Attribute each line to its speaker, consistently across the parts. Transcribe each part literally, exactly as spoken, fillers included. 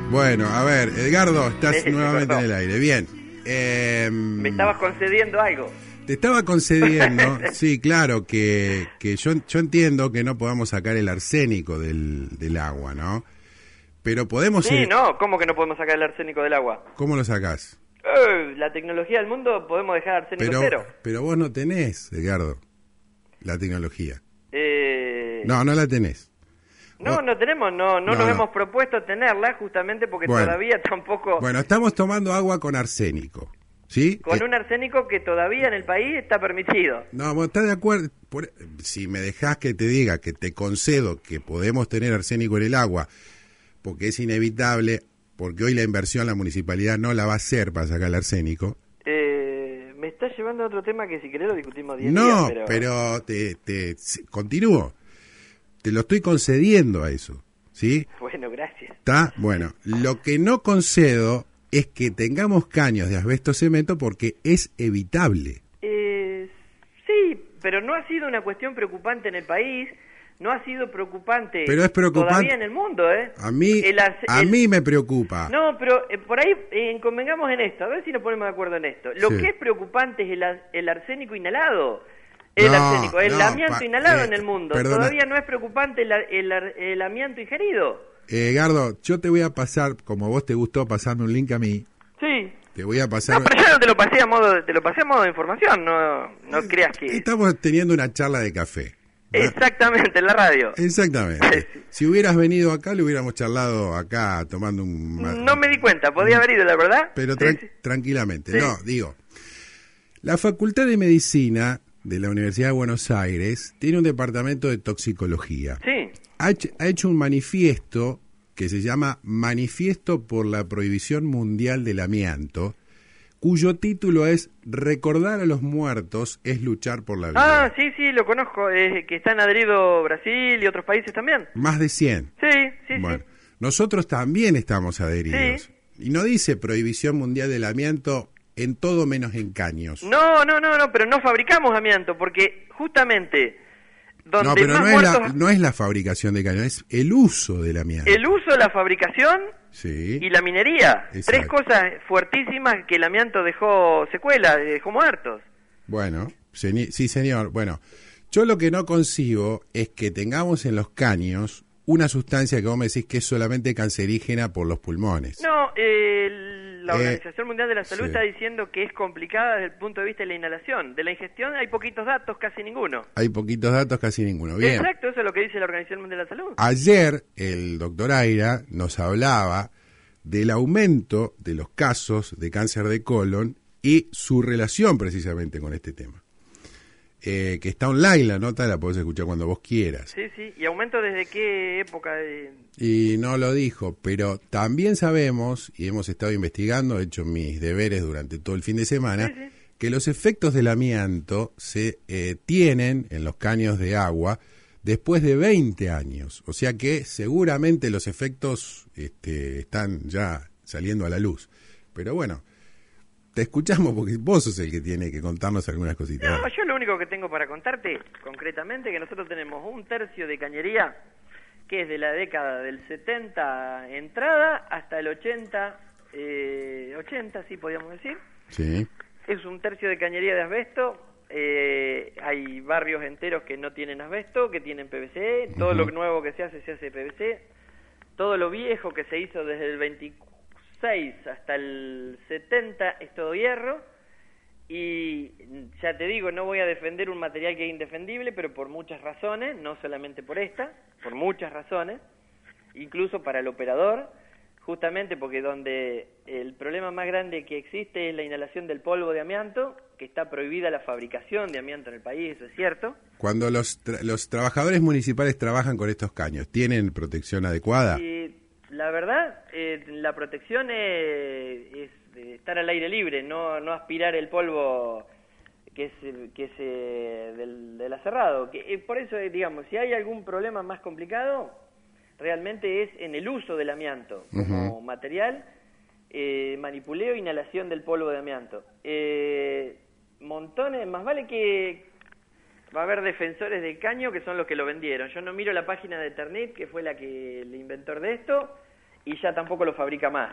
Speaker 1: Bueno, a ver, Edgardo, estás
Speaker 2: Sí,
Speaker 1: nuevamente
Speaker 2: cortó.
Speaker 1: en el aire. Bien. Eh,
Speaker 2: Me estabas concediendo algo.
Speaker 1: Te estaba concediendo, sí, claro, que, que yo, yo entiendo que no podamos sacar el arsénico del, del agua, ¿no? Pero podemos...
Speaker 2: Sí,
Speaker 1: evi-
Speaker 2: no, ¿cómo que no podemos sacar el arsénico del agua?
Speaker 1: ¿Cómo lo sacás?
Speaker 2: Eh, la tecnología del mundo podemos dejar arsénico
Speaker 1: Pero,
Speaker 2: cero.
Speaker 1: pero vos no tenés, Edgardo, la tecnología.
Speaker 2: Eh,
Speaker 1: No, no la tenés.
Speaker 2: no,
Speaker 1: vos-
Speaker 2: no tenemos, no, no,
Speaker 1: No,
Speaker 2: nos
Speaker 1: no.
Speaker 2: hemos propuesto tenerla justamente porque
Speaker 1: Bueno.
Speaker 2: todavía tampoco...
Speaker 1: Bueno, estamos tomando agua con arsénico, ¿sí?
Speaker 2: Con
Speaker 1: Eh,
Speaker 2: un arsénico que todavía en el país está permitido.
Speaker 1: No, vos estás de acuerdo. Por- si me dejás que te diga que te concedo que podemos tener arsénico en el agua, porque es inevitable, porque hoy la inversión la municipalidad no la va a hacer para sacar el arsénico.
Speaker 2: Eh, me está llevando a otro tema que si querés lo discutimos diez
Speaker 1: No,
Speaker 2: días,
Speaker 1: pero, te, te s- continúo. Te lo estoy concediendo a eso, ¿sí?
Speaker 2: Bueno, gracias.
Speaker 1: ¿Está? Bueno, lo que no concedo es que tengamos caños de asbesto cemento porque es evitable.
Speaker 2: Eh, sí, pero no ha sido una cuestión preocupante en el país, no ha sido preocupante,
Speaker 1: Pero es preocupante-
Speaker 2: todavía en el mundo, ¿eh?
Speaker 1: A mí,
Speaker 2: El arce-
Speaker 1: a
Speaker 2: el-
Speaker 1: mí me preocupa.
Speaker 2: No, pero eh, por ahí eh, convengamos en esto, a ver si nos ponemos de acuerdo en esto. Lo
Speaker 1: Sí.
Speaker 2: que es preocupante es el, ar- el arsénico inhalado. El
Speaker 1: No,
Speaker 2: arsénico, el
Speaker 1: no,
Speaker 2: amianto
Speaker 1: pa-
Speaker 2: inhalado
Speaker 1: eh,
Speaker 2: en el mundo.
Speaker 1: perdona.
Speaker 2: Todavía no es preocupante el, ar- el, ar- el amianto ingerido.
Speaker 1: Eh, Gardo, yo te voy a pasar, como a vos te gustó pasarme un link a mí,
Speaker 2: Sí.
Speaker 1: te voy a pasar...
Speaker 2: No, pero yo no te lo pasé a modo, de- te lo pasé a modo de información, no, no creas que...
Speaker 1: Estamos teniendo una charla de café. ¿no?
Speaker 2: Exactamente, en la radio.
Speaker 1: Exactamente. Si hubieras venido acá, le hubiéramos charlado acá tomando un... ma-
Speaker 2: No me di cuenta, podía haber ido, la verdad.
Speaker 1: Pero
Speaker 2: Sí,
Speaker 1: tran-
Speaker 2: sí.
Speaker 1: tranquilamente.
Speaker 2: Sí.
Speaker 1: No, digo, la Facultad de Medicina de la Universidad de Buenos Aires tiene un departamento de toxicología.
Speaker 2: Sí,
Speaker 1: Ha hecho, ha hecho un manifiesto que se llama Manifiesto por la Prohibición Mundial del Amianto, cuyo título es Recordar a los muertos es luchar por la vida.
Speaker 2: ah, sí, sí, lo conozco, eh, que están adheridos Brasil y otros países también.
Speaker 1: Más de cien.
Speaker 2: Sí, sí,
Speaker 1: Bueno,
Speaker 2: sí.
Speaker 1: nosotros también estamos adheridos.
Speaker 2: Sí.
Speaker 1: Y no dice Prohibición Mundial del Amianto en todo menos en caños.
Speaker 2: No, no, no, no, pero no fabricamos amianto, porque justamente donde
Speaker 1: No, pero
Speaker 2: más
Speaker 1: no es,
Speaker 2: muertos...
Speaker 1: la, no es la fabricación de caños, es el uso del amianto.
Speaker 2: El uso, la fabricación
Speaker 1: Sí.
Speaker 2: y la minería.
Speaker 1: Exacto.
Speaker 2: Tres cosas fuertísimas que el amianto dejó secuelas, dejó muertos.
Speaker 1: Bueno, seni- sí, señor. Bueno, yo lo que no concibo es que tengamos en los caños una sustancia que vos me decís que es solamente cancerígena por los pulmones.
Speaker 2: No, eh, la
Speaker 1: Eh,
Speaker 2: Organización Mundial de la Salud
Speaker 1: sí.
Speaker 2: está diciendo que es complicada desde el punto de vista de la inhalación. De la ingestión hay poquitos datos, casi ninguno.
Speaker 1: Hay poquitos datos, casi ninguno. Bien.
Speaker 2: Exacto, eso es lo que dice la Organización Mundial de la Salud.
Speaker 1: Ayer el doctor Aira nos hablaba del aumento de los casos de cáncer de colon y su relación precisamente con este tema. Eh, que está online la nota, la podés escuchar cuando vos quieras.
Speaker 2: Sí, sí. ¿Y aumento desde qué época? De...
Speaker 1: Y no lo dijo, pero también sabemos, y hemos estado investigando, he hecho mis deberes durante todo el fin de semana,
Speaker 2: Sí, sí.
Speaker 1: que los efectos del amianto se eh, tienen en los caños de agua después de veinte años. O sea que seguramente los efectos este, están ya saliendo a la luz. Pero bueno, te escuchamos porque vos sos el que tiene que contarnos algunas cositas.
Speaker 2: No, yo lo único que tengo para contarte, concretamente, que nosotros tenemos un tercio de cañería que es de la década del setenta entrada hasta el ochenta, eh, ochenta, sí podríamos decir.
Speaker 1: Sí,
Speaker 2: Es un tercio de cañería de asbesto. Eh, hay barrios enteros que no tienen asbesto, que tienen P V C. Todo
Speaker 1: Ujú.
Speaker 2: lo nuevo que se hace, se hace P V C. Todo lo viejo que se hizo desde el veintiséis hasta el setenta es todo hierro. Y ya te digo, no voy a defender un material que es indefendible, pero por muchas razones, no solamente por esta, por muchas razones, incluso para el operador, justamente porque donde el problema más grande que existe es la inhalación del polvo de amianto, que está prohibida la fabricación de amianto en el país, eso es cierto.
Speaker 1: cuando los, tra- los trabajadores municipales trabajan con estos caños, ¿tienen protección adecuada?
Speaker 2: Y la verdad, eh, la protección es, es de estar al aire libre, no, no aspirar el polvo que es, que es eh, del, del aserrado. Que, eh, por eso, eh, digamos, si hay algún problema más complicado, realmente es en el uso del amianto como
Speaker 1: Ujú.
Speaker 2: material, eh, manipuleo e inhalación del polvo de amianto. Eh, montones, más vale que va a haber defensores del caño que son los que lo vendieron. Yo no miro la página de Eternit, que fue la que el inventor de esto, y ya tampoco lo fabrica más.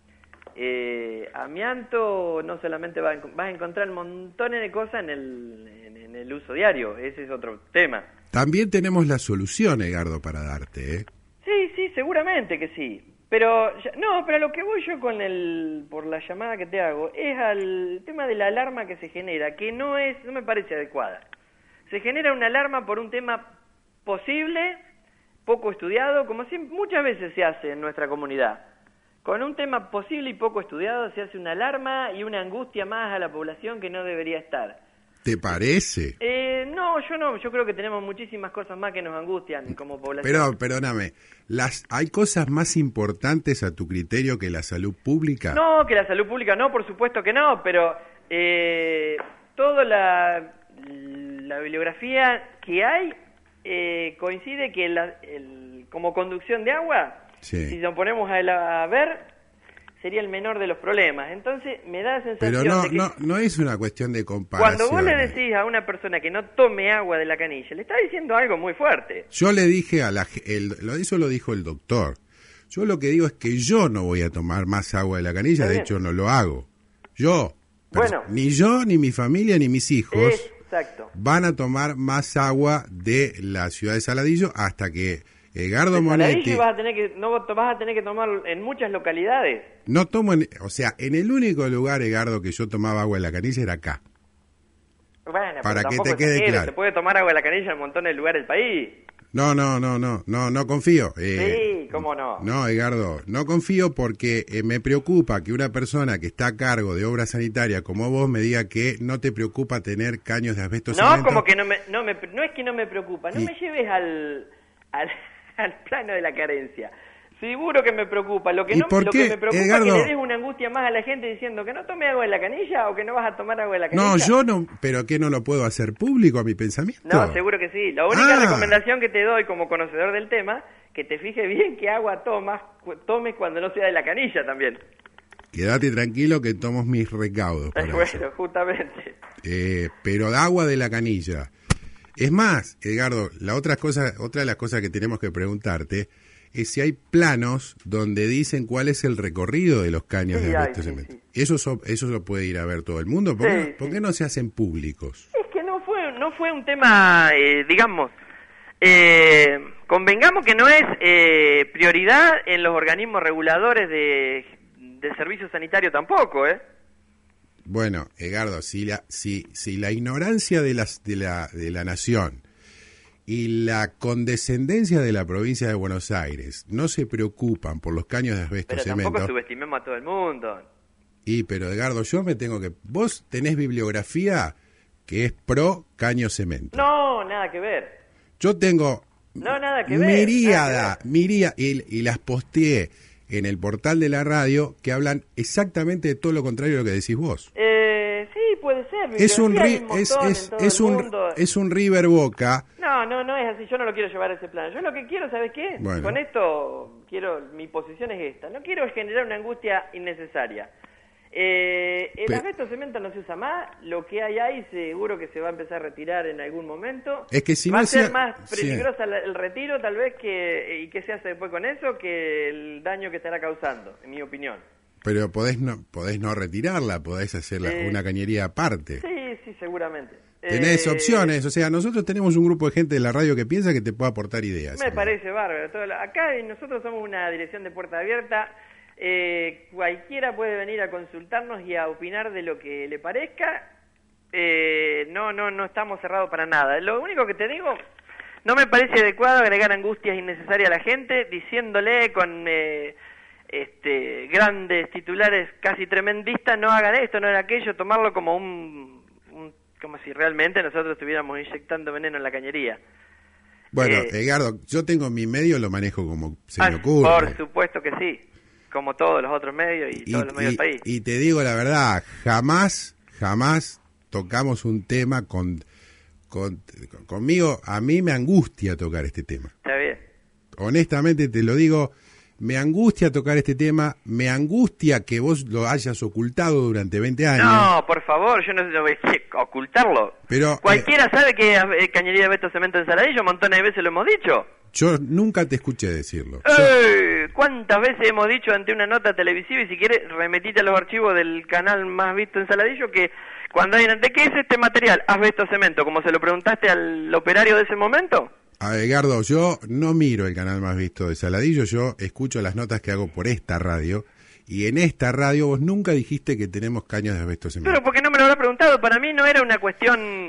Speaker 2: Eh, amianto no solamente va a, vas a encontrar montones de cosas en el, en, en el uso diario, ese es otro tema.
Speaker 1: También tenemos la solución, Edgardo, para darte, ¿eh?
Speaker 2: Sí, sí, seguramente que sí. Pero, no, pero lo que voy yo con el, por la llamada que te hago, es al tema de la alarma que se genera, que no es, no me parece adecuada. Se genera una alarma por un tema posible, poco estudiado, como si muchas veces se hace en nuestra comunidad. Con un tema posible y poco estudiado se hace una alarma y una angustia más a la población que no debería estar.
Speaker 1: ¿Te parece?
Speaker 2: Eh, no, yo no, yo creo que tenemos muchísimas cosas más que nos angustian como población.
Speaker 1: Pero, perdóname, las, ¿hay cosas más importantes a tu criterio que la salud pública?
Speaker 2: No, que la salud pública no, por supuesto que no, pero eh, toda la, la bibliografía que hay eh, coincide que la, el, como conducción de agua, sí. Si nos ponemos a, a ver, sería el menor de los problemas. Entonces me da la sensación
Speaker 1: Pero no,
Speaker 2: de que
Speaker 1: no, no es una cuestión de comparación.
Speaker 2: Cuando vos le decís a una persona que no tome agua de la canilla, le está diciendo algo muy fuerte.
Speaker 1: Yo le dije a la... El, eso lo dijo el doctor. Yo lo que digo es que yo no voy a tomar más agua de la canilla, de hecho no lo hago. Yo, bueno, ni yo, ni mi familia, ni mis hijos
Speaker 2: exacto.
Speaker 1: van a tomar más agua de la ciudad de Saladillo hasta que Edgardo Monetti...
Speaker 2: Vas a tener que, no vas a tener que tomar en muchas localidades.
Speaker 1: No tomo, en, o sea, en el único lugar, Edgardo, que yo tomaba agua de la canilla era acá.
Speaker 2: Bueno,
Speaker 1: para que te
Speaker 2: quede
Speaker 1: claro.
Speaker 2: Se puede tomar agua de la canilla en un montón de lugares del país.
Speaker 1: No, no, no, no, no, no confío.
Speaker 2: Eh, sí, cómo no.
Speaker 1: No, Edgardo, no confío porque eh, me preocupa que una persona que está a cargo de obra sanitaria como vos me diga que no te preocupa tener caños de asbesto.
Speaker 2: No,
Speaker 1: cemento.
Speaker 2: como que no me, no me, no es que no me preocupa, no
Speaker 1: y...
Speaker 2: me lleves al, al, al plano de la carencia. Seguro que me preocupa. Lo que, no, lo que me preocupa Edgardo, es que le des una angustia más a la gente diciendo que no tome agua de la canilla o que no vas a tomar agua de la canilla.
Speaker 1: No, yo no, pero que no lo puedo hacer público a mi pensamiento.
Speaker 2: No, seguro que sí. La única
Speaker 1: ah.
Speaker 2: recomendación que te doy como conocedor del tema, que te fijes bien qué agua tomas, tomes cuando no sea de la canilla también.
Speaker 1: Quédate tranquilo que tomo mis recaudos.
Speaker 2: Bueno, eso. justamente.
Speaker 1: Eh, pero agua de la canilla. Es más, Edgardo, la otra cosa, otra de las cosas que tenemos que preguntarte es si hay planos donde dicen cuál es el recorrido de los caños
Speaker 2: sí,
Speaker 1: de asbesto
Speaker 2: sí,
Speaker 1: cemento.
Speaker 2: Sí.
Speaker 1: Eso, so, eso lo puede ir a ver todo el mundo. ¿Por,
Speaker 2: sí,
Speaker 1: qué, ¿por qué no se hacen públicos?
Speaker 2: Es que no fue, no fue un tema, eh, digamos, eh, convengamos que no es eh, prioridad en los organismos reguladores de, de servicio sanitario tampoco, ¿eh?
Speaker 1: Bueno, Edgardo, si la, si, si la ignorancia de, las, de, la, de la nación y la condescendencia de la provincia de Buenos Aires no se preocupan por los caños de asbesto
Speaker 2: pero
Speaker 1: cemento.
Speaker 2: Tampoco subestimemos a todo el mundo.
Speaker 1: Y pero Edgardo, yo me tengo que... Vos tenés bibliografía que es pro caño cemento.
Speaker 2: No, nada que ver.
Speaker 1: Yo tengo
Speaker 2: no, nada que ver,
Speaker 1: miríada, miríada, y, y las posteé en el portal de la radio que hablan exactamente de todo lo contrario de lo que decís vos.
Speaker 2: Eh, sí, puede ser.
Speaker 1: Es un, ri,
Speaker 2: un
Speaker 1: es, es, es, un, es un River Boca.
Speaker 2: No, no, no es así. Yo no lo quiero llevar a ese plan. Yo lo que quiero, ¿sabes qué?
Speaker 1: Bueno.
Speaker 2: Con esto, quiero mi posición es esta. No quiero generar una angustia innecesaria. Eh, el
Speaker 1: Pero,
Speaker 2: asbesto cemento no se usa más. Lo que hay ahí seguro que se va a empezar a retirar en algún momento.
Speaker 1: Es que si
Speaker 2: va
Speaker 1: no
Speaker 2: a ser
Speaker 1: sea,
Speaker 2: más peligrosa
Speaker 1: sí.
Speaker 2: el retiro, tal vez, que y qué se hace después con eso, que el daño que estará causando, en mi opinión.
Speaker 1: Pero podés no, podés no retirarla, podés hacer eh, una cañería aparte.
Speaker 2: Sí, sí, seguramente.
Speaker 1: Tenés
Speaker 2: eh,
Speaker 1: opciones, o sea, nosotros tenemos un grupo de gente de la radio que piensa que te puede aportar ideas.
Speaker 2: Me
Speaker 1: ¿no?
Speaker 2: parece bárbaro. Todo lo, acá nosotros somos una dirección de puerta abierta. Eh, cualquiera puede venir a consultarnos y a opinar de lo que le parezca. Eh, no, no, no estamos cerrados para nada. Lo único que te digo, no me parece adecuado agregar angustias innecesarias a la gente diciéndole con eh, este, grandes titulares casi tremendistas, no hagan esto, no hagan aquello, tomarlo como un, un como si realmente nosotros estuviéramos inyectando veneno en la cañería.
Speaker 1: Bueno,
Speaker 2: eh,
Speaker 1: Edgardo, yo tengo mi medio, lo manejo como se
Speaker 2: ah,
Speaker 1: me ocurre.
Speaker 2: Por supuesto que sí, como todos los otros medios y, y todos los medios
Speaker 1: y,
Speaker 2: del país.
Speaker 1: Y te digo la verdad, jamás, jamás tocamos un tema con, con, con conmigo, a mí me angustia tocar este tema.
Speaker 2: Está bien.
Speaker 1: Honestamente te lo digo, me angustia tocar este tema, me angustia que vos lo hayas ocultado durante veinte años.
Speaker 2: No, por favor, yo no sé voy a ocultarlo.
Speaker 1: Pero,
Speaker 2: Cualquiera
Speaker 1: eh,
Speaker 2: sabe que eh, cañería de asbesto cemento en Saladillo, montones de veces lo hemos dicho.
Speaker 1: Yo nunca te escuché decirlo.
Speaker 2: ¡Eh! cuántas veces hemos dicho ante una nota televisiva, y si quieres remetite a los archivos del canal más visto en Saladillo, que cuando hay, ¿de qué es este material? Asbesto cemento, como se lo preguntaste al operario de ese momento.
Speaker 1: A Edgardo, yo no miro el canal más visto de Saladillo, yo escucho las notas que hago por esta radio, y en esta radio vos nunca dijiste que tenemos caños de asbesto cemento.
Speaker 2: Pero porque no me lo habrá preguntado, para mí no era una cuestión,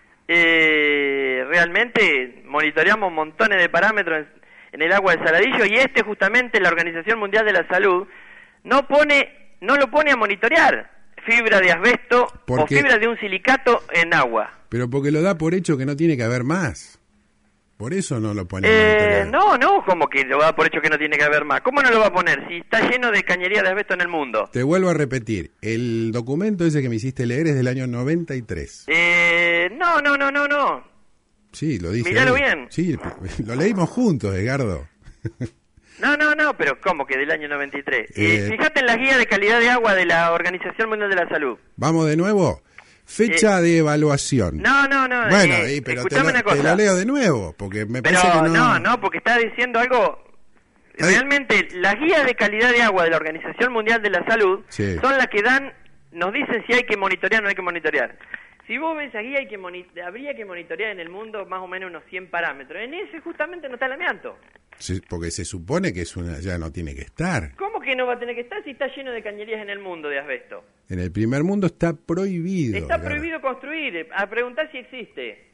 Speaker 2: eh, realmente monitoreamos montones de parámetros en, en el agua de Saladillo, y este justamente la Organización Mundial de la Salud no pone, no lo pone a monitorear fibra de asbesto o fibra de un silicato en agua.
Speaker 1: Pero porque lo da por hecho que no tiene que haber más. Por eso no lo pone.
Speaker 2: Eh, no, no, como que lo da por hecho que no tiene que haber más. ¿Cómo no lo va a poner si está lleno de cañería de asbesto en el mundo?
Speaker 1: Te vuelvo a repetir, el documento ese que me hiciste leer es del año noventa y tres.
Speaker 2: Eh, no, no, no, no, no.
Speaker 1: Sí, lo dice.
Speaker 2: Míralo
Speaker 1: ahí.
Speaker 2: bien.
Speaker 1: Sí, lo leímos juntos, Edgardo.
Speaker 2: No, no, no, pero ¿cómo que del año noventa y tres?
Speaker 1: Eh,
Speaker 2: eh, fíjate en la guía de calidad de agua de la Organización Mundial de la Salud.
Speaker 1: Vamos de nuevo. Fecha eh, de evaluación.
Speaker 2: No, no, no.
Speaker 1: Bueno,
Speaker 2: eh,
Speaker 1: y, pero
Speaker 2: escuchame
Speaker 1: te lo,
Speaker 2: una cosa.
Speaker 1: te lo leo de nuevo, porque me
Speaker 2: pero,
Speaker 1: parece que no...
Speaker 2: no, no, porque está diciendo algo... Ay. Realmente, las guías de calidad de agua de la Organización Mundial de la Salud
Speaker 1: sí.
Speaker 2: son las que dan, nos dicen si hay que monitorear o no hay que monitorear. Si vos ves esa guía, hay que habría que monitorear en el mundo más o menos unos cien parámetros. En ese justamente no está el amianto.
Speaker 1: Sí, porque se supone que es una, ya no tiene que estar.
Speaker 2: ¿Cómo que no va a tener que estar si está lleno de cañerías en el mundo de asbesto?
Speaker 1: En el primer mundo está prohibido.
Speaker 2: Está
Speaker 1: claro.
Speaker 2: prohibido construir, a preguntar si existe.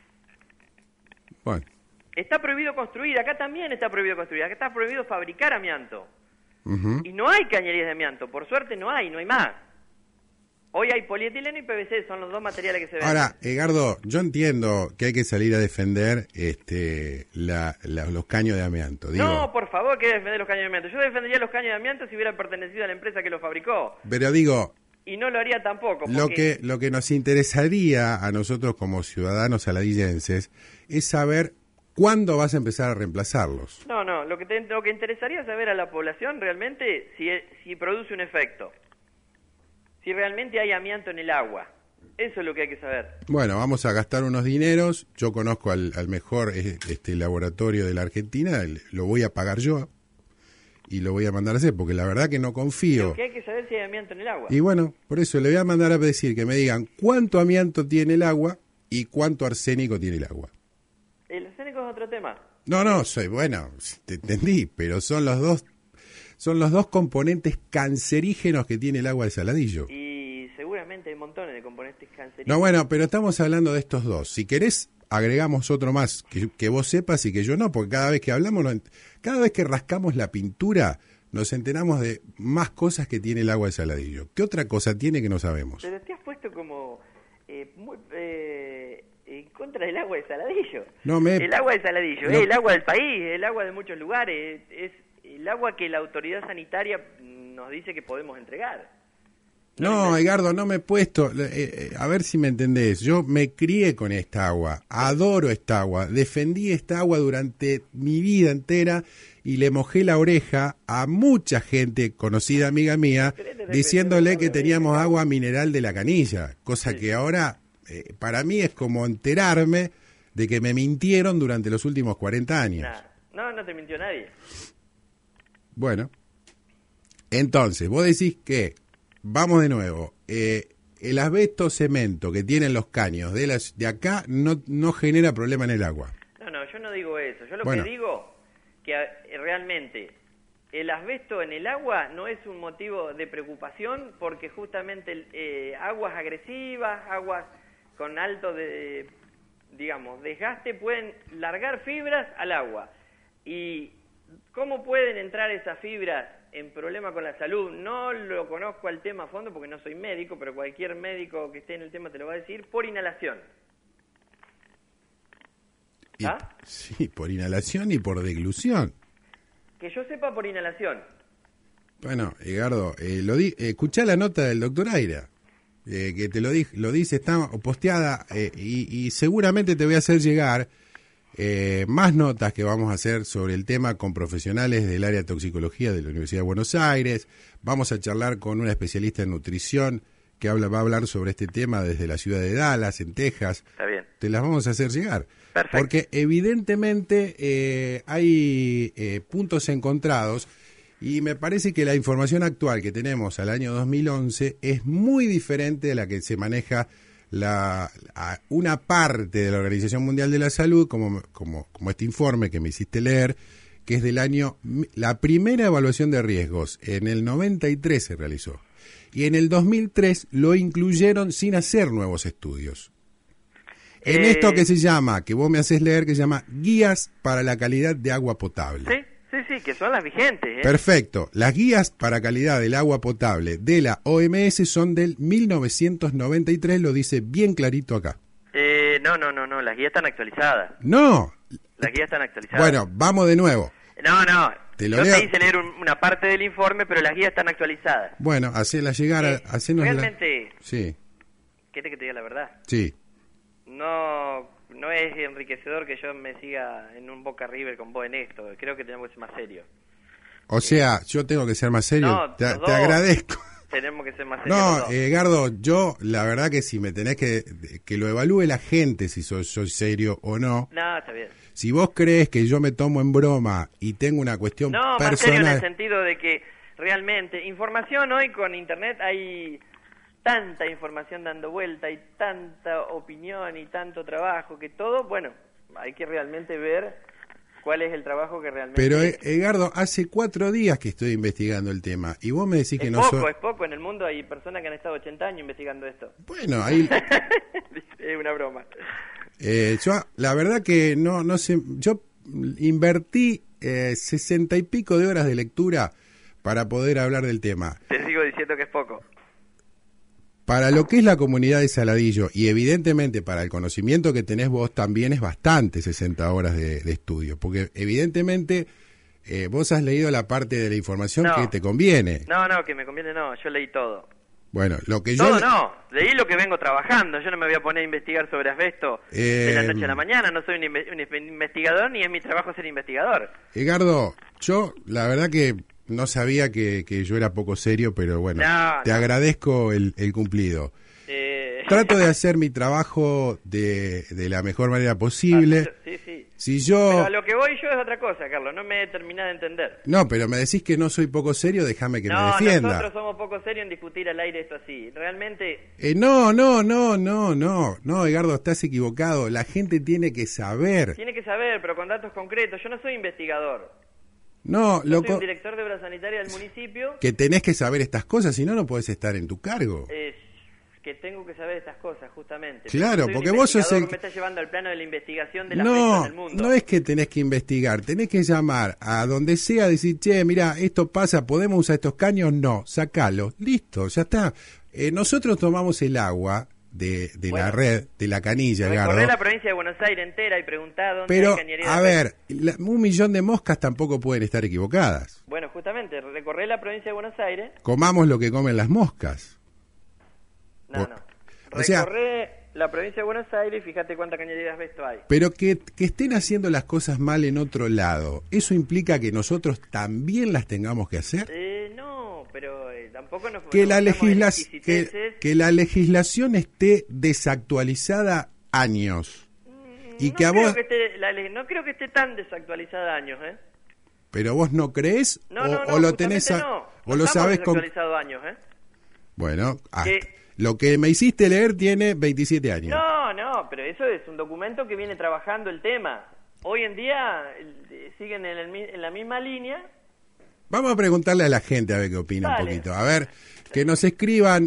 Speaker 1: Bueno.
Speaker 2: Está prohibido construir, acá también está prohibido construir, acá está prohibido fabricar amianto.
Speaker 1: Uh-huh.
Speaker 2: Y no hay cañerías de amianto, por suerte no hay, no hay más. Hoy hay polietileno y P V C, son los dos materiales que se ven.
Speaker 1: Ahora, Edgardo, yo entiendo que hay que salir a defender este la, la, los caños de amianto. Digo,
Speaker 2: no, por favor, que defender los caños de amianto. Yo defendería los caños de amianto si hubiera pertenecido a la empresa que los fabricó.
Speaker 1: Pero digo...
Speaker 2: Y no lo haría tampoco. Porque...
Speaker 1: Lo que, lo que nos interesaría a nosotros como ciudadanos saladillenses es saber cuándo vas a empezar a reemplazarlos.
Speaker 2: No, no, lo que, te, lo que interesaría saber a la población realmente si, si produce un efecto. Si realmente hay amianto en el agua. Eso es lo que hay que saber. Bueno,
Speaker 1: vamos a gastar unos dineros. Yo conozco al, al mejor este laboratorio de la Argentina. Lo voy a pagar yo y lo voy a mandar a hacer, porque la verdad que no confío.
Speaker 2: Lo que hay que saber si hay amianto en el agua.
Speaker 1: Y bueno, por eso le voy a mandar a decir que me digan cuánto amianto tiene el agua y cuánto arsénico tiene el agua.
Speaker 2: El arsénico es otro tema.
Speaker 1: No, no, soy bueno, te entendí, pero son los dos... Son los dos componentes cancerígenos que tiene el agua de Saladillo.
Speaker 2: Y seguramente hay montones de componentes cancerígenos.
Speaker 1: No, bueno, pero estamos hablando de estos dos. Si querés, agregamos otro más, que, que vos sepas y que yo no, porque cada vez que hablamos, cada vez que rascamos la pintura, nos enteramos de más cosas que tiene el agua de Saladillo. ¿Qué otra cosa tiene que no sabemos?
Speaker 2: Pero te has puesto como eh, muy, eh, en contra del agua de Saladillo.
Speaker 1: No, me...
Speaker 2: El agua de Saladillo,
Speaker 1: no.
Speaker 2: es el agua del país, el agua de muchos lugares, es... el agua que la autoridad sanitaria nos dice que podemos entregar.
Speaker 1: No, no Edgardo, no me he puesto, eh, eh, a ver si me entendés, yo me crié con esta agua, adoro esta agua, defendí esta agua durante mi vida entera y le mojé la oreja a mucha gente, conocida amiga mía, diciéndole que teníamos agua mineral de la canilla, cosa sí. que ahora eh, para mí es como enterarme de que me mintieron durante los últimos cuarenta años.
Speaker 2: Nah, no, no te mintió nadie.
Speaker 1: Bueno, entonces, vos decís que, vamos de nuevo, eh, el asbesto cemento que tienen los caños de, las, de acá no, no genera problema en el agua.
Speaker 2: No, no, yo no digo eso. Yo lo
Speaker 1: bueno.
Speaker 2: que digo que realmente el asbesto en el agua no es un motivo de preocupación porque justamente eh, aguas agresivas, aguas con alto, de, digamos, desgaste pueden largar fibras al agua. Y... ¿cómo pueden entrar esas fibras en problema con la salud? No lo conozco al tema a fondo porque no soy médico, pero cualquier médico que esté en el tema te lo va a decir, por inhalación.
Speaker 1: ¿Ah? Y, sí, por inhalación y por deglución.
Speaker 2: Que yo sepa, por inhalación.
Speaker 1: Bueno, Edgardo, eh, lo di, eh, escuchá la nota del doctor Aira, eh, que te lo, di, lo dice, está posteada, eh, y, y seguramente te voy a hacer llegar... Eh, más notas que vamos a hacer sobre el tema con profesionales del área de toxicología de la Universidad de Buenos Aires. Vamos a charlar con una especialista en nutrición que habla, va a hablar sobre este tema desde la ciudad de Dallas, en Texas.
Speaker 2: Está bien.
Speaker 1: Te las vamos a hacer llegar.
Speaker 2: Perfecto.
Speaker 1: Porque evidentemente eh, hay eh, puntos encontrados y me parece que la información actual que tenemos al año dos mil once es muy diferente de la que se maneja la, a una parte de la Organización Mundial de la Salud, como, como, como este informe que me hiciste leer, que es del año, la primera evaluación de riesgos en el noventa y tres se realizó. Y en el dos mil tres lo incluyeron sin hacer nuevos estudios. En
Speaker 2: eh,
Speaker 1: esto que se llama, que vos me haces leer, que se llama Guías para la Calidad de Agua Potable.
Speaker 2: Sí, sí, sí, que son las vigentes. ¿eh?
Speaker 1: Perfecto. Las guías para calidad del agua potable de la O M S son del mil novecientos noventa y tres, lo dice bien clarito acá.
Speaker 2: Eh, no, no, no, no, las guías están actualizadas.
Speaker 1: No.
Speaker 2: Las guías están actualizadas.
Speaker 1: Bueno, vamos de nuevo.
Speaker 2: No, no,
Speaker 1: Te lo
Speaker 2: yo
Speaker 1: leo.
Speaker 2: te hice leer un- una parte del informe, pero las guías están actualizadas.
Speaker 1: Bueno, hacela llegar,
Speaker 2: Eh,
Speaker 1: a, hacenos la-
Speaker 2: realmente,
Speaker 1: Sí,
Speaker 2: ¿querés que te diga la verdad?
Speaker 1: sí.
Speaker 2: No, no es enriquecedor que yo me siga en un Boca River con vos en esto. Creo que tenemos que ser más serios.
Speaker 1: O sea, yo tengo que ser más serio.
Speaker 2: No,
Speaker 1: te,
Speaker 2: los
Speaker 1: te
Speaker 2: dos.
Speaker 1: agradezco.
Speaker 2: Tenemos que ser más serios. los
Speaker 1: No,
Speaker 2: dos.
Speaker 1: eh, Edgardo, yo la verdad que si me tenés que que lo evalúe la gente si soy, soy serio o no.
Speaker 2: No, está bien.
Speaker 1: Si vos crees que yo me tomo en broma y tengo una cuestión
Speaker 2: No, más serio en
Speaker 1: personal,
Speaker 2: el sentido de que realmente información hoy con internet hay tanta información dando vuelta, hay tanta opinión y tanto trabajo que todo, bueno, hay que realmente ver cuál es el trabajo que realmente
Speaker 1: pero
Speaker 2: es.
Speaker 1: eh, Edgardo, hace cuatro días que estoy investigando el tema y vos me decís que
Speaker 2: Es
Speaker 1: no
Speaker 2: poco,
Speaker 1: soy...
Speaker 2: es poco. En el mundo hay personas que han estado ochenta años investigando esto.
Speaker 1: Bueno, ahí
Speaker 2: Es una broma.
Speaker 1: eh, yo la verdad que no no sé, yo invertí eh, sesenta y pico de horas de lectura para poder hablar del tema.
Speaker 2: Te sigo diciendo que es poco.
Speaker 1: Para lo que es la comunidad de Saladillo y evidentemente para el conocimiento que tenés vos también es bastante sesenta horas de, de estudio, porque evidentemente eh, vos has leído la parte de la información
Speaker 2: No.
Speaker 1: que te conviene.
Speaker 2: No, no, que me conviene no. Yo leí todo.
Speaker 1: Bueno, lo que yo...
Speaker 2: Todo
Speaker 1: le-
Speaker 2: no. Leí lo que vengo trabajando. Yo no me voy a poner a investigar sobre asbesto de la
Speaker 1: Eh,
Speaker 2: noche a la mañana. No soy un, inve- un investigador ni es mi trabajo ser investigador.
Speaker 1: Edgardo, yo la verdad que no sabía que, que yo era poco serio, pero bueno,
Speaker 2: No,
Speaker 1: te
Speaker 2: no.
Speaker 1: agradezco el, el cumplido.
Speaker 2: Eh...
Speaker 1: Trato de hacer mi trabajo de, de la mejor manera posible.
Speaker 2: Sí, sí.
Speaker 1: Si yo...
Speaker 2: Pero a lo que voy yo es otra cosa, Carlos. No me he terminado de entender.
Speaker 1: No, pero me decís que no soy poco serio, déjame que me
Speaker 2: No,
Speaker 1: defienda.
Speaker 2: nosotros somos poco serios en discutir al aire esto así. Realmente,
Speaker 1: Eh, no, no, no, no, no, no, Edgardo, estás equivocado. La gente tiene que saber.
Speaker 2: tiene que saber, pero con datos concretos. Yo no soy investigador.
Speaker 1: No,
Speaker 2: Yo
Speaker 1: loco,
Speaker 2: soy un director de obra sanitaria del municipio.
Speaker 1: que tenés que saber estas cosas, si no, no podés estar en tu cargo.
Speaker 2: Es que tengo que saber estas cosas, justamente.
Speaker 1: Claro,
Speaker 2: Soy un
Speaker 1: porque vos sos
Speaker 2: investigador,
Speaker 1: el
Speaker 2: me
Speaker 1: que-
Speaker 2: está llevando al plano de la investigación de la
Speaker 1: No,
Speaker 2: en el mundo.
Speaker 1: no es que tenés que investigar, tenés que llamar a donde sea, decir, che, mira, esto pasa, ¿podemos usar estos caños? No, sacalo, listo, ya está. Eh, nosotros tomamos el agua de, de
Speaker 2: Bueno,
Speaker 1: la red, de la canilla,
Speaker 2: Recorré
Speaker 1: Edgardo.
Speaker 2: la provincia de Buenos Aires entera y pregunté dónde
Speaker 1: Pero,
Speaker 2: hay cañería de
Speaker 1: a
Speaker 2: red.
Speaker 1: ver, la- un millón de moscas tampoco pueden estar equivocadas.
Speaker 2: Bueno, justamente, recorré la provincia de Buenos Aires.
Speaker 1: Comamos lo que comen las moscas.
Speaker 2: No,
Speaker 1: O-
Speaker 2: no.
Speaker 1: o sea-
Speaker 2: Recorré la provincia de Buenos Aires y fíjate cuánta cañería de asbesto hay.
Speaker 1: Pero que, que estén haciendo las cosas mal en otro lado, ¿eso implica que nosotros también las tengamos que hacer?
Speaker 2: Eh, no, pero eh, tampoco nos
Speaker 1: Que
Speaker 2: nos
Speaker 1: la,
Speaker 2: metamos en
Speaker 1: legisla- que,
Speaker 2: exquisiteces.
Speaker 1: que la legislación esté desactualizada años. Y
Speaker 2: no
Speaker 1: que a
Speaker 2: creo
Speaker 1: vos...
Speaker 2: que esté, la ley- no creo que esté tan desactualizada años, ¿eh?
Speaker 1: Pero vos no crees
Speaker 2: No,
Speaker 1: o,
Speaker 2: no, no,
Speaker 1: o lo tenés a-
Speaker 2: justamente no.
Speaker 1: o
Speaker 2: No
Speaker 1: lo
Speaker 2: estamos
Speaker 1: sabes con...
Speaker 2: desactualizado años, ¿eh?
Speaker 1: Bueno, hasta-
Speaker 2: Que-
Speaker 1: lo que me hiciste leer tiene veintisiete años.
Speaker 2: No, no, pero eso es un documento que viene trabajando el tema. Hoy en día eh, siguen en, el mi- en la misma línea.
Speaker 1: Vamos a preguntarle a la gente a ver qué opina un
Speaker 2: Dale.
Speaker 1: poquito. A ver, que nos escriban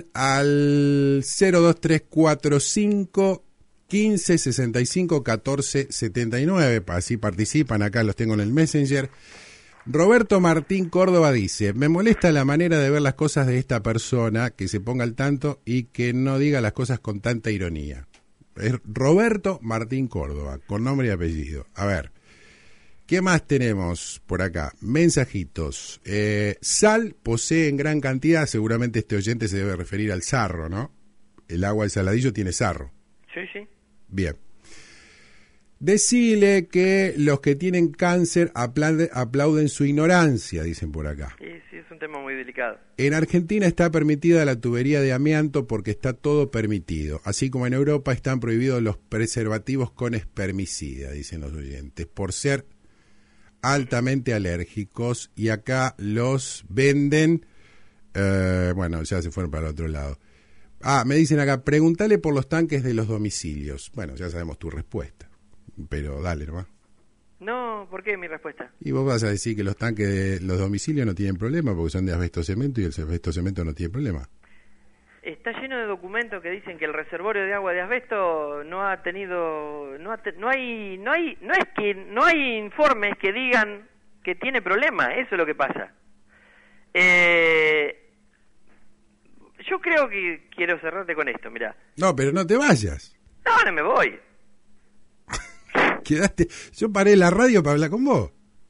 Speaker 1: al cero dos tres cuatro cinco quince sesenta y cinco catorce setenta y nueve. Así participan, acá los tengo en el Messenger. Roberto Martín Córdoba dice, me molesta la manera de ver las cosas de esta persona, que se ponga al tanto y que no diga las cosas con tanta ironía. Es Roberto Martín Córdoba, con nombre y apellido. A ver, ¿qué más tenemos por acá? Mensajitos. Eh, sal posee en gran cantidad, seguramente este oyente se debe referir al sarro, ¿no? El agua del Saladillo tiene sarro.
Speaker 2: Sí, sí.
Speaker 1: Bien. Decile que los que tienen cáncer aplaude- aplauden su ignorancia, dicen por acá.
Speaker 2: Sí, sí, es un un tema muy delicado.
Speaker 1: En Argentina está permitida la tubería de amianto porque está todo permitido. Así como en Europa están prohibidos los preservativos con espermicida, dicen los oyentes, por ser altamente alérgicos, y acá los venden, eh, bueno, ya se fueron para el otro lado. Ah, me dicen acá, pregúntale por los tanques de los domicilios. Bueno, ya sabemos tu respuesta, pero dale nomás.
Speaker 2: No, ¿por qué mi respuesta?
Speaker 1: Y vos vas a decir que los tanques de los domicilios no tienen problema porque son de asbesto cemento y el asbesto cemento no tiene problema.
Speaker 2: Está lleno de documentos que dicen que el reservorio de agua de asbesto no ha tenido, no, ha te, no hay, no hay, no es que no hay informes que digan que tiene problema. Eso es lo que pasa. Eh, yo creo que quiero cerrarte con esto, mirá.
Speaker 1: No, pero no te vayas.
Speaker 2: No, no me voy.
Speaker 1: Quedaste, yo paré la radio para hablar con vos.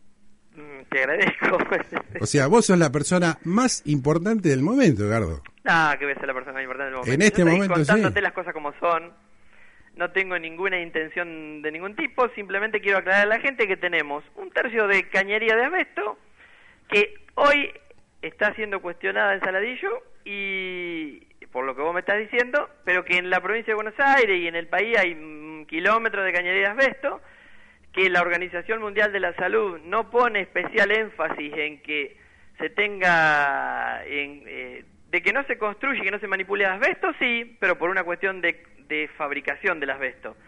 Speaker 2: Te agradezco.
Speaker 1: O sea, vos sos la persona más importante del momento, Edgardo.
Speaker 2: Ah, que voy a ser la persona más importante del momento.
Speaker 1: En este
Speaker 2: yo estoy
Speaker 1: momento,
Speaker 2: contándote
Speaker 1: sí.
Speaker 2: las cosas como son. No tengo ninguna intención de ningún tipo. Simplemente quiero aclarar a la gente que tenemos un tercio de cañería de asbesto que hoy está siendo cuestionada en Saladillo, y por lo que vos me estás diciendo, pero que en la provincia de Buenos Aires y en el país hay mm, kilómetros de cañería de asbesto, que la Organización Mundial de la Salud no pone especial énfasis en que se tenga, en, eh, de que no se construye y que no se manipule asbesto, sí, pero por una cuestión de, de fabricación del asbesto.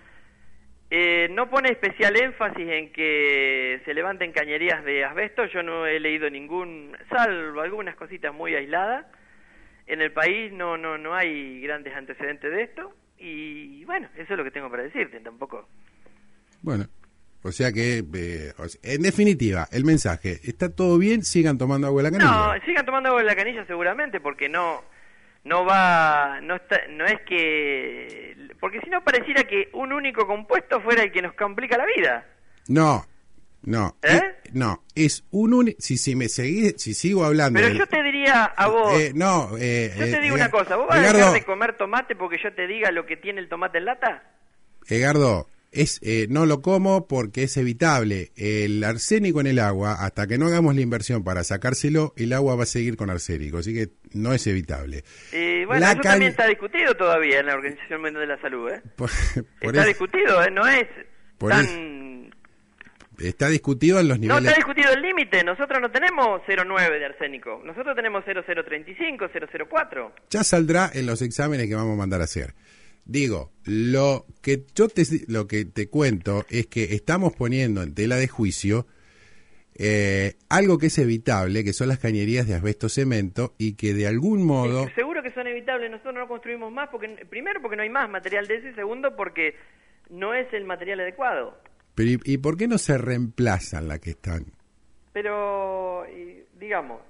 Speaker 2: Eh, no pone especial énfasis en que se levanten cañerías de asbesto. Yo no he leído ningún, salvo algunas cositas muy aisladas. En el país no no no hay grandes antecedentes de esto, y bueno, eso es lo que tengo para decirte. Tampoco.
Speaker 1: Bueno, o sea que, eh, o sea, en definitiva, el mensaje, está todo bien, sigan tomando agua de la canilla.
Speaker 2: No, sigan tomando agua de la canilla seguramente, porque no no va, no está, no es que, porque si no pareciera que un único compuesto fuera el que nos complica la vida.
Speaker 1: No, no,
Speaker 2: ¿Eh?
Speaker 1: es, no, es un único, si, si me seguís, si sigo hablando...
Speaker 2: Pero
Speaker 1: del,
Speaker 2: yo te diría a vos,
Speaker 1: eh, no, eh,
Speaker 2: yo te
Speaker 1: eh,
Speaker 2: digo
Speaker 1: eh,
Speaker 2: una cosa, ¿vos vas
Speaker 1: Edgardo,
Speaker 2: a dejar de comer tomate porque yo te diga lo que tiene el tomate en lata?
Speaker 1: Edgardo, es, eh, no lo como porque es evitable. El arsénico en el agua, hasta que no hagamos la inversión para sacárselo, el agua va a seguir con arsénico, así que no es evitable.
Speaker 2: Y bueno,
Speaker 1: La
Speaker 2: eso
Speaker 1: can...
Speaker 2: también está discutido todavía en la Organización Mundial de la Salud, ¿eh?
Speaker 1: Por, por
Speaker 2: está
Speaker 1: eso,
Speaker 2: discutido, ¿eh? No es
Speaker 1: por
Speaker 2: tan...
Speaker 1: eso, está discutido en los niveles...
Speaker 2: No está discutido el límite. Nosotros no tenemos cero coma nueve de arsénico. Nosotros tenemos cero coma cero treinta y cinco, cero coma cero cuatro.
Speaker 1: Ya saldrá en los exámenes que vamos a mandar a hacer. Digo, lo que yo te, lo que te cuento es que estamos poniendo en tela de juicio eh, algo que es evitable, que son las cañerías de asbesto cemento, y que de algún modo...
Speaker 2: Sí, seguro que son evitables. Nosotros no construimos más, porque primero porque no hay más material de ese, y segundo porque no es el material adecuado.
Speaker 1: Pero ¿y, y por qué no se reemplazan las que están?
Speaker 2: Pero, y, digamos,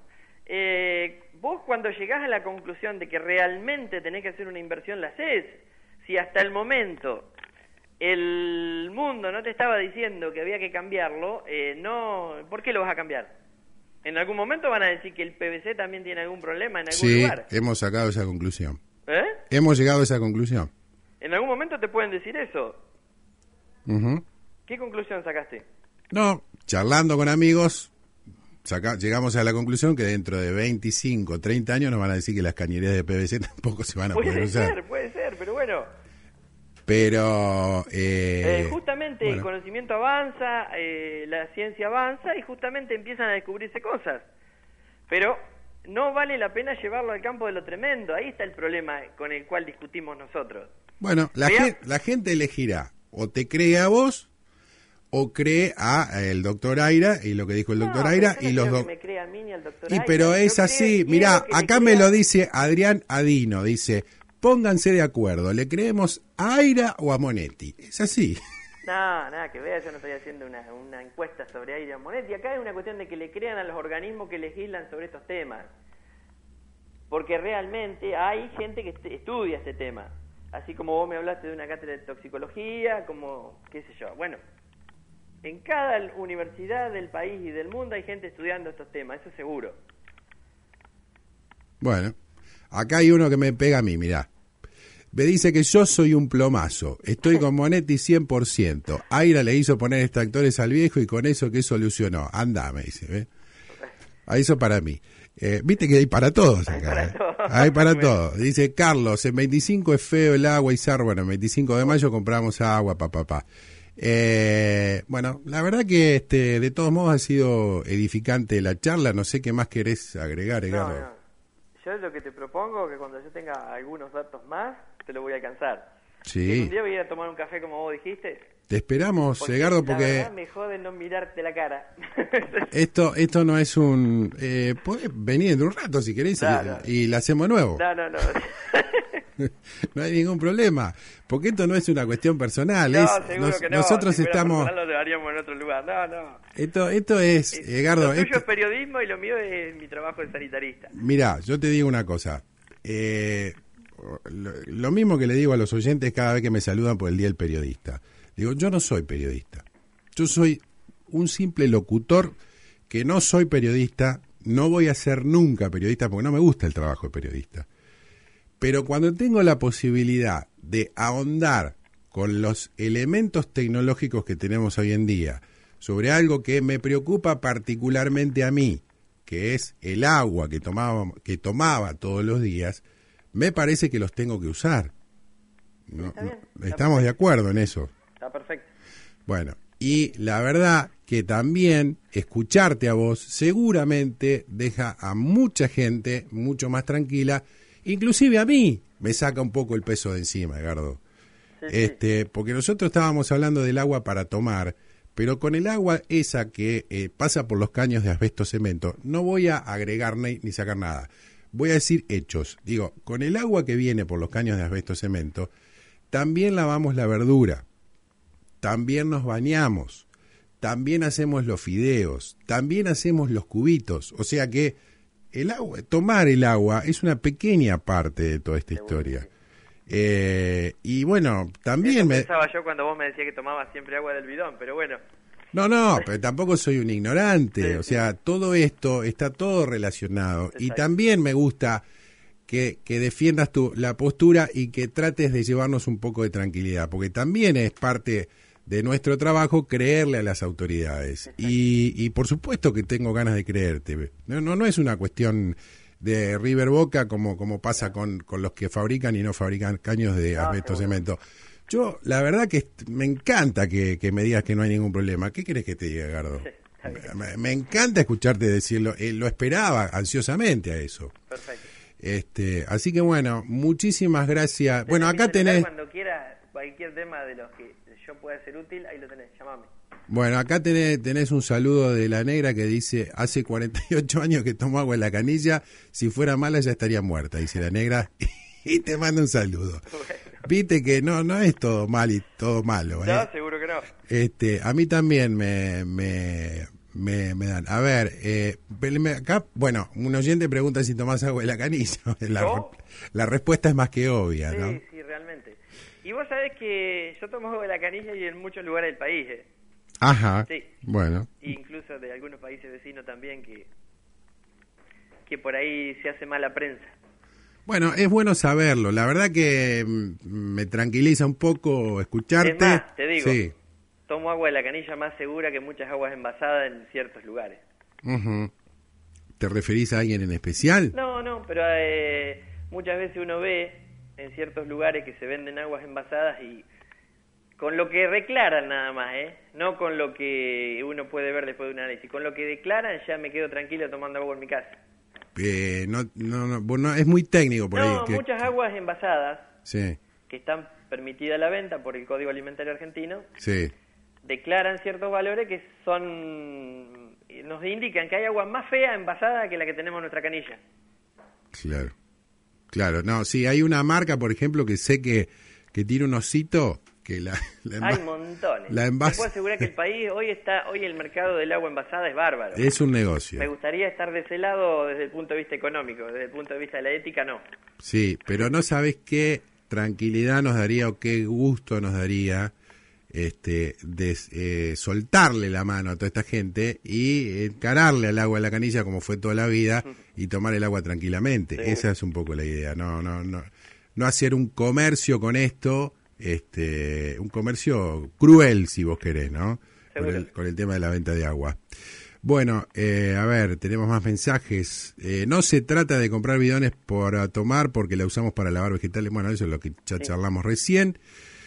Speaker 2: eh, vos cuando llegás a la conclusión de que realmente tenés que hacer una inversión, la haces. Si hasta el momento el mundo no te estaba diciendo que había que cambiarlo, eh, no, ¿por qué lo vas a cambiar? En algún momento van a decir que el P V C también tiene algún problema en algún
Speaker 1: Sí,
Speaker 2: lugar.
Speaker 1: hemos sacado esa conclusión.
Speaker 2: ¿Eh?
Speaker 1: Hemos llegado a esa conclusión.
Speaker 2: En algún momento te pueden decir eso.
Speaker 1: Uh-huh.
Speaker 2: ¿Qué conclusión sacaste?
Speaker 1: No, charlando con amigos, saca, llegamos a la conclusión que dentro de veinticinco, treinta años nos van a decir que las cañerías de P V C tampoco se van a poder
Speaker 2: Puede
Speaker 1: usar.
Speaker 2: ser, puede ser, pero bueno.
Speaker 1: Pero... Eh,
Speaker 2: Eh, justamente
Speaker 1: bueno.
Speaker 2: el conocimiento avanza, eh, la ciencia avanza, y justamente empiezan a descubrirse cosas. Pero no vale la pena llevarlo al campo de lo tremendo. Ahí está el problema con el cual discutimos nosotros.
Speaker 1: Bueno, la,
Speaker 2: Vea-
Speaker 1: gen- la gente elegirá, o te cree a vos, o cree a eh, el doctor Aira, y lo que dijo el doctor
Speaker 2: No,
Speaker 1: Aira,
Speaker 2: pero yo
Speaker 1: y
Speaker 2: no
Speaker 1: los
Speaker 2: quiero
Speaker 1: dos...
Speaker 2: que me crea a mí ni al doctor
Speaker 1: Y
Speaker 2: Aira.
Speaker 1: pero
Speaker 2: Yo
Speaker 1: es
Speaker 2: creo-
Speaker 1: así,
Speaker 2: quiero
Speaker 1: mirá,
Speaker 2: que le
Speaker 1: acá me
Speaker 2: crea-
Speaker 1: lo dice Adrián Adino, dice, pónganse de acuerdo, ¿le creemos a Aira o a Monetti? Es así.
Speaker 2: No, nada que ver, yo no estoy haciendo una, una encuesta sobre Aira Monetti. Acá es una cuestión de que le crean a los organismos que legislan sobre estos temas. Porque realmente hay gente que est- estudia este tema. Así como vos me hablaste de una cátedra de toxicología, como, qué sé yo. Bueno, en cada universidad del país y del mundo hay gente estudiando estos temas, eso seguro.
Speaker 1: Bueno, acá hay uno que me pega a mí, mirá. Me dice que yo soy un plomazo, estoy con Monetti cien por ciento. Aira le hizo poner extractores al viejo y con eso, ¿qué solucionó? Andá, me dice, ¿ves? Eso para mí. Eh, Viste que hay para todos acá.
Speaker 2: Hay para
Speaker 1: ¿eh?
Speaker 2: todos.
Speaker 1: Hay para
Speaker 2: Bueno.
Speaker 1: todos. Dice Carlos, en veinticinco es feo el agua y zar. Bueno, en veinticinco de mayo compramos agua, papá, papá. Eh, bueno, la verdad que este, de todos modos ha sido edificante la charla. No sé qué más querés agregar,
Speaker 2: No,
Speaker 1: Edgardo.
Speaker 2: no. Yo lo que te propongo es que cuando yo tenga algunos datos más, te lo voy a alcanzar. Y
Speaker 1: Sí,
Speaker 2: un día voy a ir a tomar un café como vos dijiste.
Speaker 1: te esperamos,
Speaker 2: Porque
Speaker 1: Edgardo,
Speaker 2: la
Speaker 1: porque
Speaker 2: verdad me jode no mirarte la cara.
Speaker 1: esto esto no es un... Eh, podés venir en un rato si querés y-
Speaker 2: Claro.
Speaker 1: y, la hacemos nuevo.
Speaker 2: No, no, no.
Speaker 1: No hay ningún problema, porque esto no es una cuestión personal.
Speaker 2: No,
Speaker 1: es,
Speaker 2: seguro
Speaker 1: nos-
Speaker 2: que no.
Speaker 1: Nosotros
Speaker 2: Si fuera
Speaker 1: estamos...
Speaker 2: personal, lo llevaríamos en otro lugar. No, no.
Speaker 1: Esto, esto es,
Speaker 2: Es-
Speaker 1: Edgardo,
Speaker 2: lo tuyo
Speaker 1: esto-
Speaker 2: es periodismo y lo mío es mi trabajo de sanitarista.
Speaker 1: mirá, yo te digo una cosa. Eh, lo, lo mismo que le digo a los oyentes cada vez que me saludan por el Día del Periodista. Digo, yo no soy periodista. Yo soy un simple locutor que no soy periodista, no voy a ser nunca periodista porque no me gusta el trabajo de periodista. Pero cuando tengo la posibilidad de ahondar con los elementos tecnológicos que tenemos hoy en día sobre algo que me preocupa particularmente a mí, que es el agua que tomaba, que tomaba todos los días, me parece que los tengo que usar. No,
Speaker 2: Está bien,
Speaker 1: no-
Speaker 2: está
Speaker 1: estamos de acuerdo en eso.
Speaker 2: Está perfecto.
Speaker 1: Bueno, y la verdad que también escucharte a vos seguramente deja a mucha gente mucho más tranquila, inclusive a mí me saca un poco el peso de encima, Edgardo.
Speaker 2: Sí,
Speaker 1: Este, porque nosotros estábamos hablando del agua para tomar, pero con el agua esa que eh, pasa por los caños de asbesto cemento, no voy a agregar ni, ni sacar nada. Voy a decir hechos. Digo, con el agua que viene por los caños de asbesto cemento, también lavamos la verdura, también nos bañamos, también hacemos los fideos, también hacemos los cubitos. O sea que el agua, tomar el agua es una pequeña parte de toda esta
Speaker 2: Seguro que
Speaker 1: historia.
Speaker 2: sí.
Speaker 1: Eh, y bueno,
Speaker 2: Eso
Speaker 1: también me...
Speaker 2: pensaba yo cuando vos me decías que tomabas siempre agua del bidón, pero bueno.
Speaker 1: No, no, pero tampoco soy un ignorante.
Speaker 2: Sí,
Speaker 1: O
Speaker 2: sí.
Speaker 1: sea, todo esto está todo relacionado. Y
Speaker 2: Exacto.
Speaker 1: también me gusta que, que defiendas tu, la postura y que trates de llevarnos un poco de tranquilidad, porque también es parte de nuestro trabajo creerle a las autoridades. Y, y por supuesto que tengo ganas de creerte. No, no, no es una cuestión de River Boca como, como pasa con, con los que fabrican y no fabrican caños de
Speaker 2: No,
Speaker 1: asbesto
Speaker 2: seguro.
Speaker 1: cemento. Yo, la verdad que est- me encanta que, que me digas que no hay ningún problema. ¿Qué querés que te diga, Edgardo?
Speaker 2: Está bien.
Speaker 1: Me, me encanta escucharte decirlo. Eh, lo esperaba ansiosamente a eso.
Speaker 2: Perfecto.
Speaker 1: Este, así que bueno, muchísimas gracias. Bueno,
Speaker 2: Tenés mi
Speaker 1: acá
Speaker 2: celular
Speaker 1: tenés,
Speaker 2: Cuando quieras, cualquier tema de los que yo pueda ser útil, ahí lo tenés, llamame.
Speaker 1: bueno, acá tenés, tenés un saludo de la negra que dice, hace cuarenta y ocho años que tomo agua en la canilla, si fuera mala ya estaría muerta, dice la negra, y te manda un saludo. Viste que no, no es todo mal y todo malo, ¿eh?
Speaker 2: No, seguro que no.
Speaker 1: Este, a mí también me, me, me, me dan. A ver, eh, pero me- acá, bueno, un oyente pregunta si tomás agua de la canilla. La,
Speaker 2: ¿Yo?
Speaker 1: la respuesta es más que obvia, ¿no?
Speaker 2: Sí, sí, realmente. Y vos sabés que yo tomo agua de la canilla y en muchos lugares del país, ¿eh?
Speaker 1: Ajá.
Speaker 2: Sí.
Speaker 1: Bueno,
Speaker 2: Incluso de algunos países vecinos también, que que por ahí se hace mala prensa.
Speaker 1: bueno, es bueno saberlo. La verdad que mm, me tranquiliza un poco escucharte.
Speaker 2: Es más, te digo,
Speaker 1: Sí.
Speaker 2: tomo agua de la canilla más segura que muchas aguas envasadas en ciertos lugares.
Speaker 1: Ujú. ¿Te referís a alguien en especial?
Speaker 2: No, no, pero eh, muchas veces uno ve en ciertos lugares que se venden aguas envasadas y con lo que declaran nada más, ¿eh? No con lo que uno puede ver después de un análisis. Con lo que declaran ya me quedo tranquilo tomando agua en mi casa.
Speaker 1: Eh, no, no, no, bueno, es muy técnico por
Speaker 2: No,
Speaker 1: ahí. que-
Speaker 2: muchas aguas envasadas
Speaker 1: Sí,
Speaker 2: que están permitidas a la venta por el Código Alimentario Argentino
Speaker 1: sí.
Speaker 2: declaran ciertos valores que son nos indican que hay agua más fea envasada que la que tenemos en nuestra canilla.
Speaker 1: Claro, claro, no, sí, hay una marca, por ejemplo, que sé que, que tiene un osito que la, la enva-
Speaker 2: Hay montones.
Speaker 1: la
Speaker 2: Te
Speaker 1: envasa-
Speaker 2: puedo asegurar que el país hoy está, hoy el mercado del agua envasada es bárbaro.
Speaker 1: es un negocio.
Speaker 2: Me gustaría estar de ese lado desde el punto de vista económico, desde el punto de vista de la ética no.
Speaker 1: Sí, pero no sabes qué tranquilidad nos daría o qué gusto nos daría este de eh, soltarle la mano a toda esta gente y encararle al agua de la canilla como fue toda la vida y tomar el agua tranquilamente.
Speaker 2: Sí.
Speaker 1: Esa es un poco la idea. No, no, no, no hacer un comercio con esto, este, un comercio cruel si vos querés, ¿no? Con
Speaker 2: Seguro.
Speaker 1: el, con el tema de la venta de agua. Bueno, eh, a ver, tenemos más mensajes. Eh, no se trata de comprar bidones para tomar porque la usamos para lavar vegetales. Bueno, eso es lo que ya sí. charlamos recién.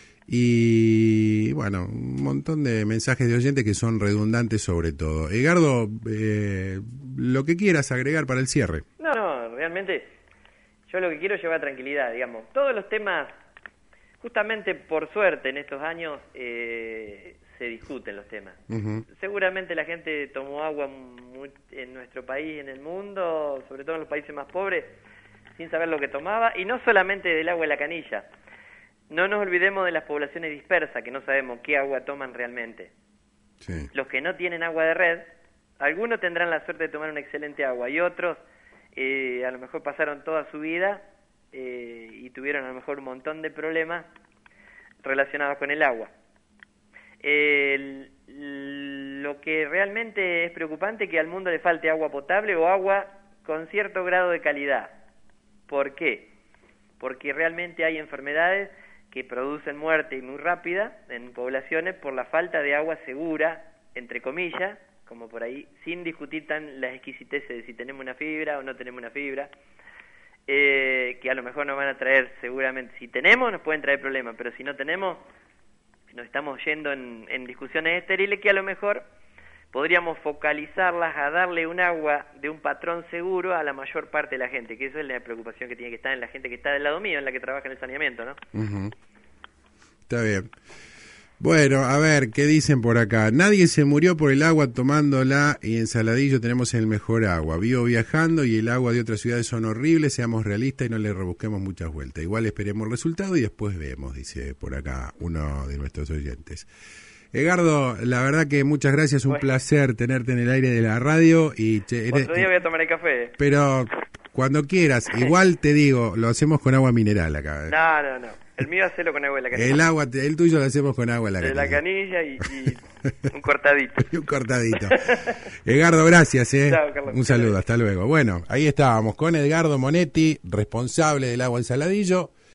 Speaker 1: Y bueno, un montón de mensajes de oyentes que son redundantes sobre todo. Edgardo, eh, lo que quieras agregar para el cierre.
Speaker 2: No, no, realmente yo lo que quiero es llevar tranquilidad, digamos. Todos los temas, justamente por suerte en estos años, eh, se discuten los temas. Uh-huh. Seguramente la gente tomó agua muy, en nuestro país, en el mundo, sobre todo en los países más pobres, sin saber lo que tomaba, y no solamente del agua de la canilla. No nos olvidemos de las poblaciones dispersas, que no sabemos qué agua toman realmente. Sí. Los que no tienen agua de red, algunos tendrán la suerte de tomar una excelente agua, y otros eh, a lo mejor pasaron toda su vida eh, y tuvieron a lo mejor un montón de problemas relacionados con el agua. Eh, lo que realmente es preocupante es que al mundo le falte agua potable o agua con cierto grado de calidad. ¿Por qué? Porque realmente hay enfermedades que producen muerte muy rápida en poblaciones por la falta de agua segura, entre comillas, como por ahí, sin discutir tan las exquisiteces de si tenemos una fibra o no tenemos una fibra, eh, que a lo mejor nos van a traer seguramente, si tenemos nos pueden traer problemas, pero si no tenemos, nos estamos yendo en, en discusiones estériles que a lo mejor podríamos focalizarlas a darle un agua de un patrón seguro a la mayor parte de la gente, que eso es la preocupación que tiene que estar en la gente que está del lado mío, en la que trabaja en el saneamiento, ¿no?
Speaker 1: Uh-huh. Está bien. Bueno, a ver, ¿qué dicen por acá? Nadie se murió por el agua tomándola y en Saladillo tenemos el mejor agua. Vivo viajando y el agua de otras ciudades son horribles, seamos realistas y no le rebusquemos muchas vueltas. Igual esperemos el resultado y después vemos, dice por acá uno de nuestros oyentes. Edgardo, la verdad que muchas gracias, un bueno. placer tenerte en el aire de la radio. Y che, eres,
Speaker 2: otro día voy a tomar el café.
Speaker 1: Pero cuando quieras, igual te digo, lo hacemos con agua mineral acá.
Speaker 2: No, no, no, el mío hacelo con agua de la canilla.
Speaker 1: El agua, el tuyo lo hacemos con agua de la
Speaker 2: de
Speaker 1: canilla.
Speaker 2: De la canilla y, y un cortadito.
Speaker 1: y un cortadito. Edgardo, gracias. Eh.
Speaker 2: Chao, Carlos.
Speaker 1: Un saludo, hasta luego. Bueno, ahí estábamos con Edgardo Monetti, responsable del agua en Saladillo.